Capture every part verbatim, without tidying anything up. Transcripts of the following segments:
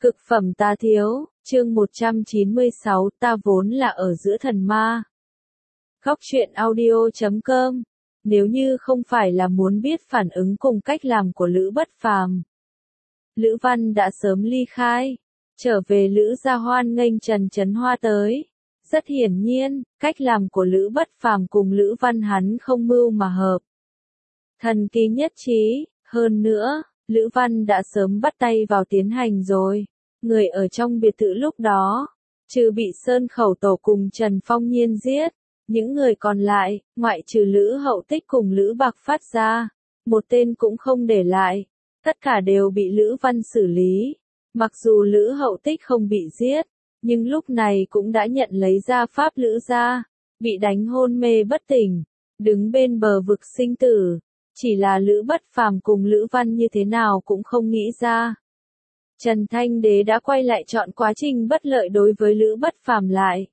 Cực phẩm ta thiếu, chương một trăm chín mươi sáu, ta vốn là ở giữa thần ma. Góc truyện audio chấm com. Nếu như không phải là muốn biết phản ứng cùng cách làm của Lữ Bất Phàm, Lữ Văn đã sớm ly khai, trở về Lữ gia hoan nghênh Trần Chấn Hoa tới. Rất hiển nhiên, cách làm của Lữ Bất Phàm cùng Lữ Văn hắn không mưu mà hợp. Thần kỳ nhất trí, hơn nữa, Lữ Văn đã sớm bắt tay vào tiến hành rồi. Người ở trong biệt thự lúc đó, trừ bị Sơn Khẩu Tổ cùng Trần Phong Nhiên giết, những người còn lại, ngoại trừ Lữ Hậu Tích cùng Lữ Bạc Phát ra, một tên cũng không để lại, tất cả đều bị Lữ Văn xử lý. Mặc dù Lữ Hậu Tích không bị giết, nhưng lúc này cũng đã nhận lấy gia pháp Lữ gia, bị đánh hôn mê bất tỉnh, đứng bên bờ vực sinh tử. Chỉ là Lữ Bất Phàm cùng Lữ Văn như thế nào cũng không nghĩ ra. Trần Thanh Đế đã quay lại chọn quá trình bất lợi đối với Lữ Bất Phàm lại.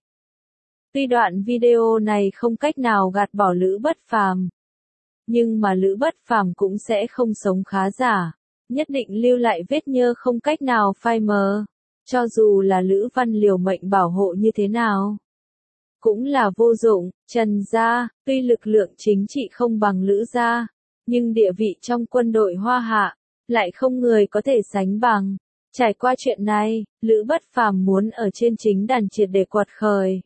Tuy đoạn video này không cách nào gạt bỏ Lữ Bất Phàm, nhưng mà Lữ Bất Phàm cũng sẽ không sống khá giả, nhất định lưu lại vết nhơ không cách nào phai mờ. Cho dù là Lữ Văn liều mệnh bảo hộ như thế nào, cũng là vô dụng. Trần gia, tuy lực lượng chính trị không bằng Lữ gia, nhưng địa vị trong quân đội Hoa Hạ, lại không người có thể sánh bằng. Trải qua chuyện này, Lữ Bất Phàm muốn ở trên chính đàn triệt để quật khởi.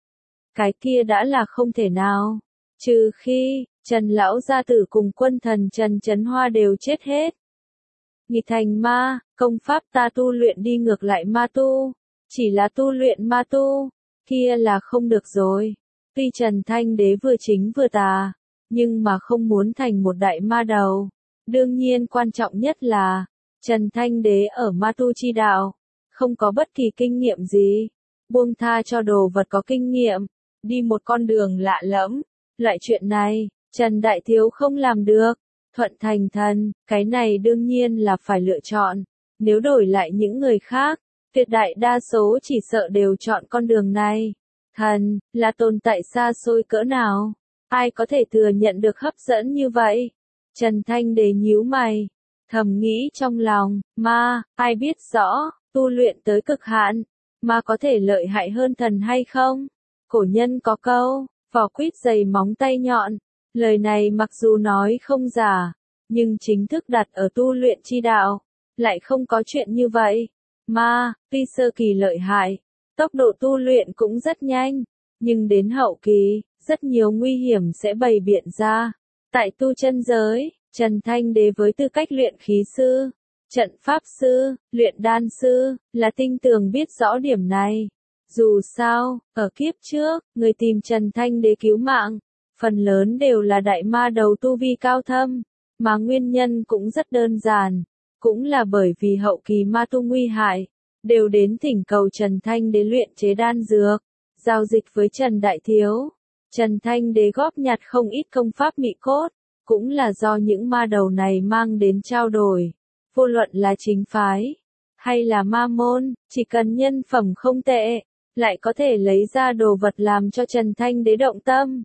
Cái kia đã là không thể nào. Trừ khi, Trần Lão Gia Tử cùng quân thần Trần Chấn Hoa đều chết hết. Nghịch thành ma, công pháp ta tu luyện đi ngược lại ma tu. Chỉ là tu luyện ma tu, kia là không được rồi. Tuy Trần Thanh Đế vừa chính vừa tà, nhưng mà không muốn thành một đại ma đầu. Đương nhiên quan trọng nhất là, Trần Thanh Đế ở ma tu chi đạo, không có bất kỳ kinh nghiệm gì. Buông tha cho đồ vật có kinh nghiệm, đi một con đường lạ lẫm. Loại chuyện này, Trần Đại Thiếu không làm được. Thuận thành thần, cái này đương nhiên là phải lựa chọn. Nếu đổi lại những người khác, tuyệt đại đa số chỉ sợ đều chọn con đường này. Thần, là tồn tại xa xôi cỡ nào? Ai có thể thừa nhận được hấp dẫn như vậy? Trần Thanh Đế nhíu mày, thầm nghĩ trong lòng, ma, ai biết rõ, tu luyện tới cực hạn, ma có thể lợi hại hơn thần hay không? Cổ nhân có câu, vỏ quýt dày móng tay nhọn. Lời này mặc dù nói không giả, nhưng chính thức đặt ở tu luyện chi đạo, lại không có chuyện như vậy. Ma, tuy sơ kỳ lợi hại, tốc độ tu luyện cũng rất nhanh, nhưng đến hậu kỳ, rất nhiều nguy hiểm sẽ bày biện ra. Tại tu chân giới, Trần Thanh Đế với tư cách luyện khí sư, trận pháp sư, luyện đan sư, là tinh tường biết rõ điểm này. Dù sao, ở kiếp trước, người tìm Trần Thanh Đế cứu mạng, phần lớn đều là đại ma đầu tu vi cao thâm, mà nguyên nhân cũng rất đơn giản, cũng là bởi vì hậu kỳ ma tu nguy hại, đều đến thỉnh cầu Trần Thanh Đế luyện chế đan dược, giao dịch với Trần Đại Thiếu. Trần Thanh Đế góp nhặt không ít công pháp mị cốt, cũng là do những ma đầu này mang đến trao đổi. Vô luận là chính phái, hay là ma môn, chỉ cần nhân phẩm không tệ, lại có thể lấy ra đồ vật làm cho Trần Thanh Đế động tâm.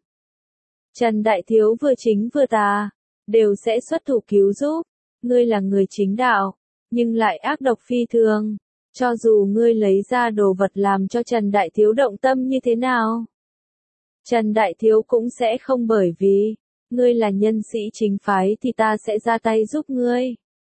Trần Đại Thiếu vừa chính vừa tà, đều sẽ xuất thủ cứu giúp. Ngươi là người chính đạo, nhưng lại ác độc phi thường. Cho dù ngươi lấy ra đồ vật làm cho Trần Đại Thiếu động tâm như thế nào, Trần Đại Thiếu cũng sẽ không bởi vì ngươi là nhân sĩ chính phái thì ta sẽ ra tay giúp ngươi.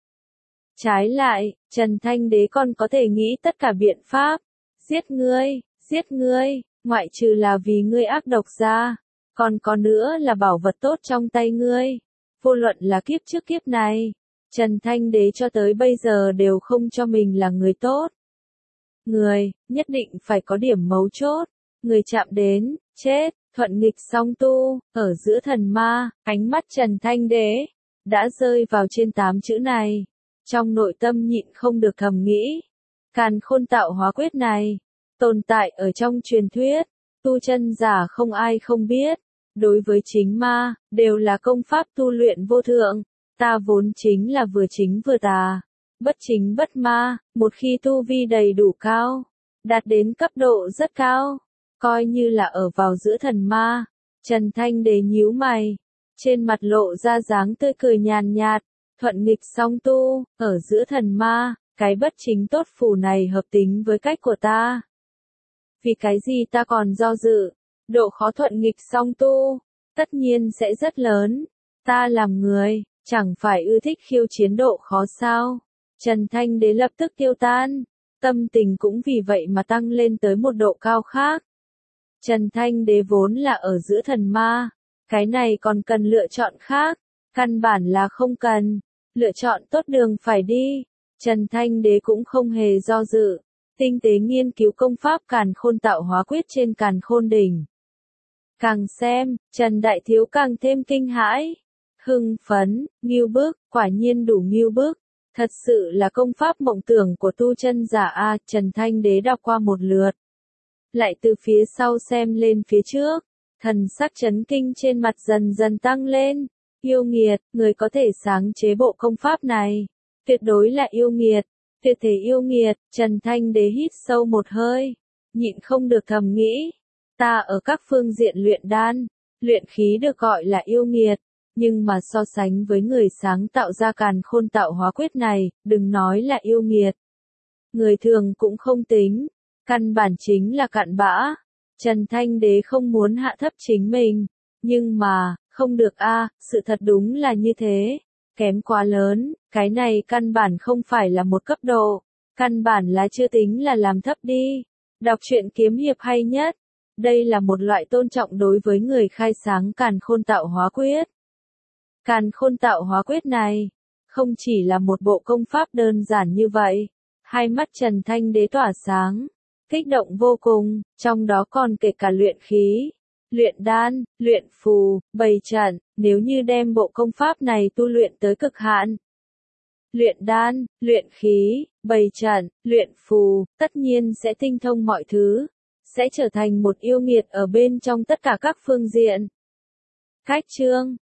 Trái lại, Trần Thanh Đế còn có thể nghĩ tất cả biện pháp, giết ngươi, giết ngươi, ngoại trừ là vì ngươi ác độc ra, còn có nữa là bảo vật tốt trong tay ngươi. Vô luận là kiếp trước kiếp này, Trần Thanh Đế cho tới bây giờ đều không cho mình là người tốt. Người, nhất định phải có điểm mấu chốt, người chạm đến, chết. Thuận nghịch song tu, ở giữa thần ma, ánh mắt Trần Thanh Đế đã rơi vào trên tám chữ này. Trong nội tâm nhịn không được thầm nghĩ, càn khôn tạo hóa quyết này, tồn tại ở trong truyền thuyết, tu chân giả không ai không biết. Đối với chính ma, đều là công pháp tu luyện vô thượng. Ta vốn chính là vừa chính vừa tà, bất chính bất ma. Một khi tu vi đầy đủ cao, đạt đến cấp độ rất cao, coi như là ở vào giữa thần ma. Trần Thanh Đế nhíu mày, trên mặt lộ ra dáng tươi cười nhàn nhạt. Thuận nghịch song tu, ở giữa thần ma, cái bất chính tốt phù này hợp tính với cách của ta. Vì cái gì ta còn do dự, độ khó thuận nghịch song tu, tất nhiên sẽ rất lớn. Ta làm người, chẳng phải ưa thích khiêu chiến độ khó sao? Trần Thanh Đế lập tức tiêu tan, tâm tình cũng vì vậy mà tăng lên tới một độ cao khác. Trần Thanh Đế vốn là ở giữa thần ma, cái này còn cần lựa chọn khác, căn bản là không cần, lựa chọn tốt đường phải đi. Trần Thanh Đế cũng không hề do dự, tinh tế nghiên cứu công pháp Càn Khôn Tạo Hóa Quyết trên Càn Khôn Đỉnh. Càng xem, Trần Đại Thiếu càng thêm kinh hãi, hưng phấn, ngưu bức, quả nhiên đủ ngưu bức. Thật sự là công pháp mộng tưởng của tu chân giả a. Trần Thanh Đế đọc qua một lượt, lại từ phía sau xem lên phía trước, thần sắc chấn kinh trên mặt dần dần tăng lên. Yêu nghiệt, người có thể sáng chế bộ công pháp này, tuyệt đối là yêu nghiệt, tuyệt thể yêu nghiệt. Trần Thanh Đế hít sâu một hơi, nhịn không được thầm nghĩ, ta ở các phương diện luyện đan, luyện khí được gọi là yêu nghiệt. Nhưng mà so sánh với người sáng tạo ra Càn Khôn Tạo Hóa Quyết này, đừng nói là yêu nghiệt. Người thường cũng không tính, căn bản chính là cặn bã. Trần Thanh Đế không muốn hạ thấp chính mình, nhưng mà, không được a, sự thật đúng là như thế, kém quá lớn, cái này căn bản không phải là một cấp độ, căn bản là chưa tính là làm thấp đi. Đọc truyện kiếm hiệp hay nhất, đây là một loại tôn trọng đối với người khai sáng Càn Khôn Tạo Hóa Quyết. Càn Khôn Tạo Hóa Quyết này, không chỉ là một bộ công pháp đơn giản như vậy. Hai mắt Trần Thanh Đế tỏa sáng, kích động vô cùng, trong đó còn kể cả luyện khí, luyện đan, luyện phù, bày trận, nếu như đem bộ công pháp này tu luyện tới cực hạn. Luyện đan, luyện khí, bày trận, luyện phù, tất nhiên sẽ tinh thông mọi thứ, sẽ trở thành một yêu nghiệt ở bên trong tất cả các phương diện. Cách chương